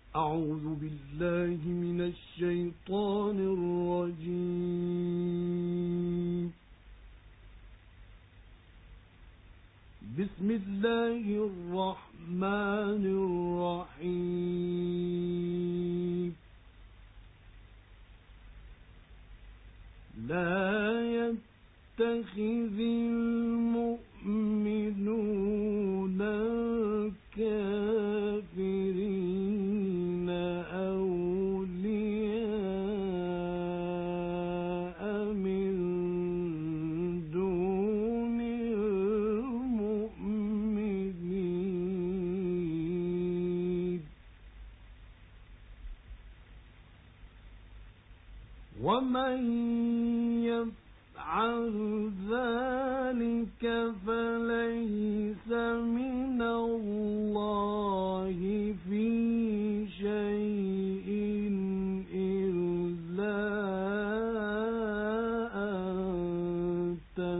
أعوذ بالله من الشيطان الرجيم. بسم الله الرحمن الرحيم. لا يتخذ المؤمنون الكافرين أولياء من دون المؤمنين، ومن يفعل ذلك فليس من الله في شيء إلا أن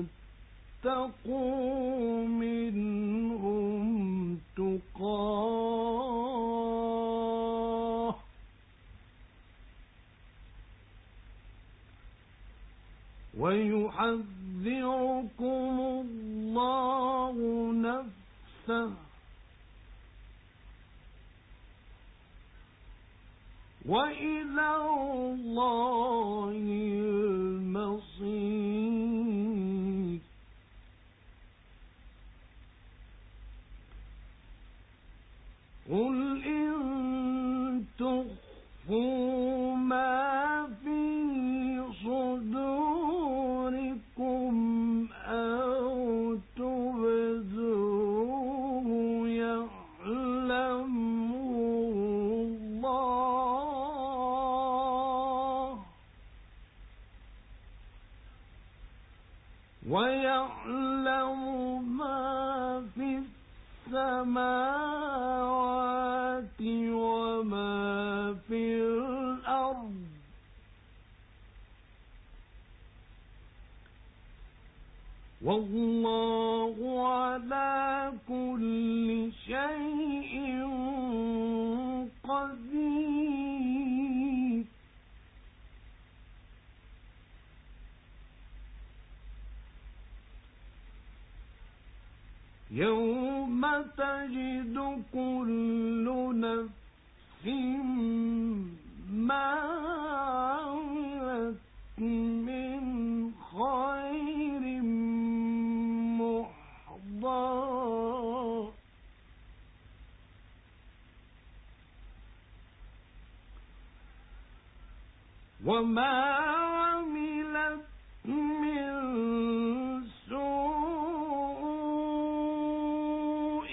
تتقوا منهم تقاه، ويحذركم الله نفسه، وإلى الله المصير. قل إن تخفوا ما في صدوركم أو تبدوه يعلمه الله، ويعلم ما في السماوات وما في الأرض، والله على كل شيء قدير. يوم تجد كل نفس ما عملت من خير محضرا، وما عملت من سوء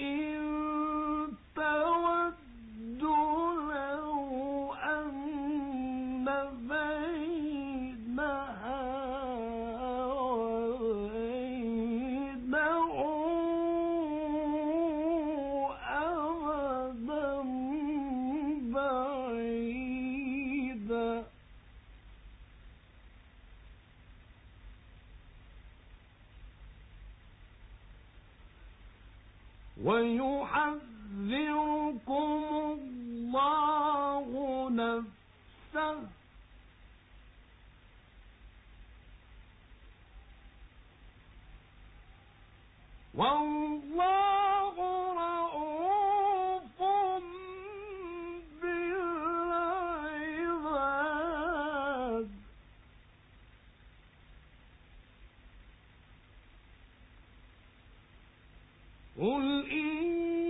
تود لو أن بينها وبينه أمدا بعيدا، ويحذركم الله نفسه، والله رؤوف بالعباد. قل إن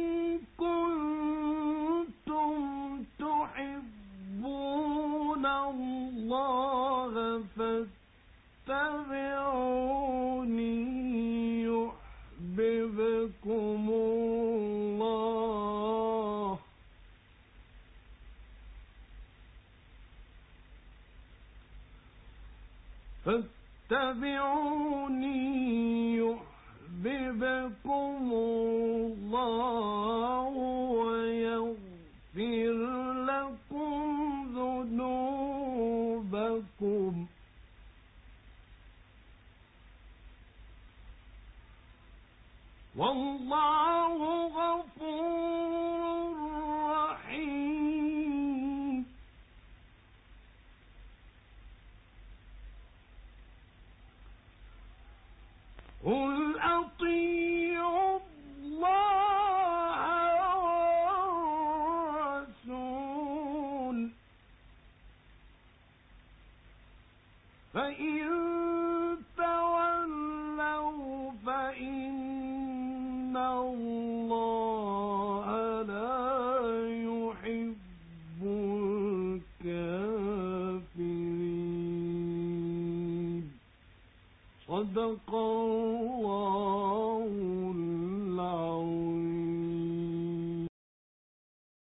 كنتم تحبون الله فاتبعوني يحببكم الله، فاتبعوني يحببكم الله ويغفر لكم ذنوبكم، والله غفور رحيم. صدق الله